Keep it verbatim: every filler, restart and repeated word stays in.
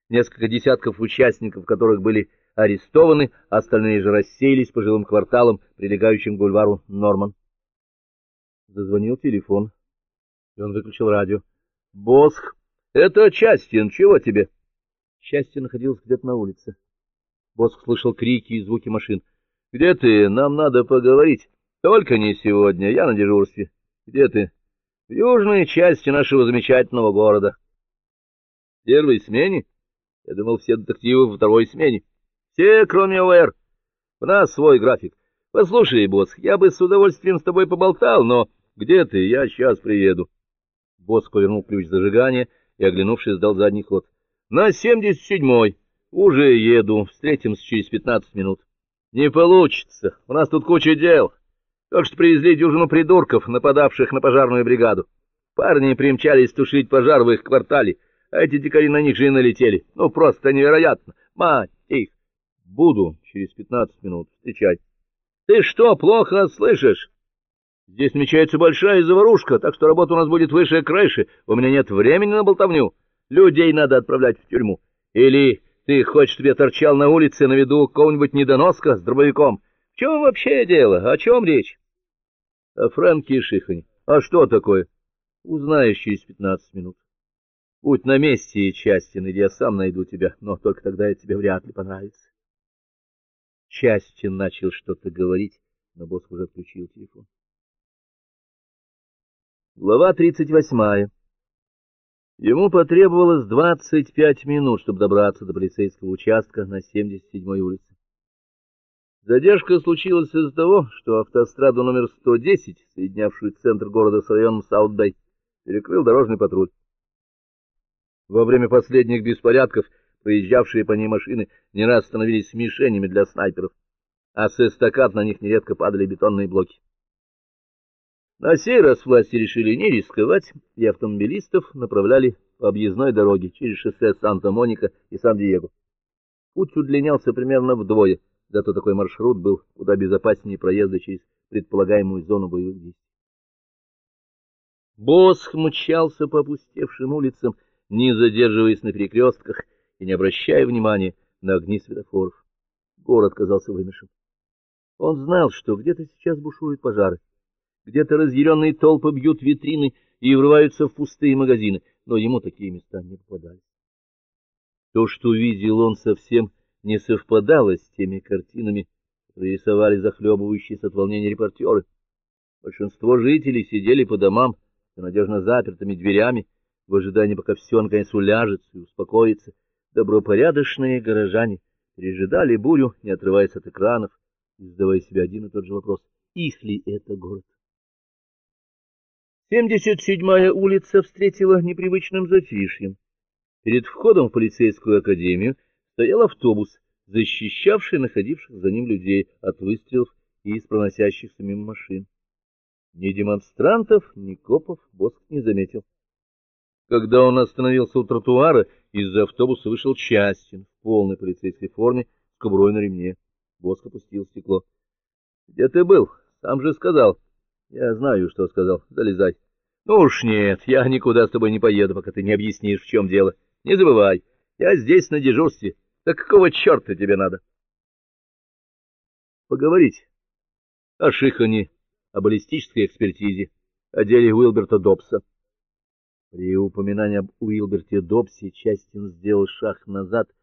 несколько десятков участников которых были арестованы, остальные же рассеялись по жилым кварталам, прилегающим к бульвару Норман. Зазвонил телефон, и он выключил радио. — Босх, это Частин, чего тебе? Частин находился где-то на улице. Босх слышал крики и звуки машин. — Где ты? Нам надо поговорить. — Только не сегодня, я на дежурстве. — Где ты? — В южной части нашего замечательного города. — В первой смене? Я думал, все детективы во второй смене. — Все, кроме ОР. У нас свой график. Послушай, Босх, я бы с удовольствием с тобой поболтал, но... Где ты? Я сейчас приеду. Босх повернул ключ зажигания и, оглянувшись, дал задний ход. — На семьдесят седьмой. Уже еду. Встретимся через пятнадцать минут. — Не получится. У нас тут куча дел. Только что привезли дюжину придурков, нападавших на пожарную бригаду. Парни примчались тушить пожар в их квартале, а эти дикари на них же и налетели. Ну, просто невероятно. Мать их! Буду через пятнадцать минут. Встречать. Ты что, плохо слышишь? Здесь намечается большая заварушка, так что работа у нас будет выше крыши. У меня нет времени на болтовню. Людей надо отправлять в тюрьму. Или ты хочешь, чтобы я торчал на улице на виду какого-нибудь недоноска с дробовиком? В чем вообще дело? О чем речь? О Фрэнке Шихане. А что такое? Узнаешь через пятнадцать минут. Будь на месте, Частин, или я сам найду тебя, но только тогда это тебе вряд ли понравится. Частин начал что-то говорить, но босс уже отключил телефон. Глава тридцать восьмая. Ему потребовалось двадцать пять минут, чтобы добраться до полицейского участка на семьдесят седьмой улице. Задержка случилась из-за того, что автостраду номер сто десять, соединявшую центр города с районом Саут-Бэй, перекрыл дорожный патруль. Во время последних беспорядков проезжавшие по ней машины не раз становились мишенями для снайперов, а с эстакад на них нередко падали бетонные блоки. На сей раз власти решили не рисковать, и автомобилистов направляли по объездной дороге через шоссе Санта-Моника и Сан-Диего. Путь удлинялся примерно вдвое, зато такой маршрут был куда безопаснее проезда через предполагаемую зону боевых действий. Босх мчался по опустевшим улицам, не задерживаясь на перекрестках и не обращая внимания на огни светофоров. Город казался вымершим. Он знал, что где-то сейчас бушуют пожары. Где-то разъяренные толпы бьют витрины и врываются в пустые магазины, но ему такие места не попадались. То, что видел он, совсем не совпадало с теми картинами, которые рисовали захлебывающиеся от волнения репортеры. Большинство жителей сидели по домам с надежно запертыми дверями, в ожидании, пока все наконец уляжется и успокоится. Добропорядочные горожане пережидали бурю, не отрываясь от экранов, и задавая себе один и тот же вопрос: их ли это город? семьдесят седьмая улица встретила непривычным затишьем. Перед входом в полицейскую академию стоял автобус, защищавший находивших за ним людей от выстрелов и из проносящихся мимо машин. Ни демонстрантов, ни копов Босх не заметил. Когда он остановился у тротуара, из-за автобуса вышел Частин в полной полицейской форме с кобурой на ремне. Босх опустил стекло. — Где ты был? Сам же сказал. — Я знаю, что сказал. Залезай. — Ну уж нет, я никуда с тобой не поеду, пока ты не объяснишь, в чем дело. Не забывай, я здесь на дежурстве. Так какого черта тебе надо? — Поговорить. О Шихане, о баллистической экспертизе, о деле Уилберта Добса. При упоминании об Уилберте Добсе Частин сделал шаг назад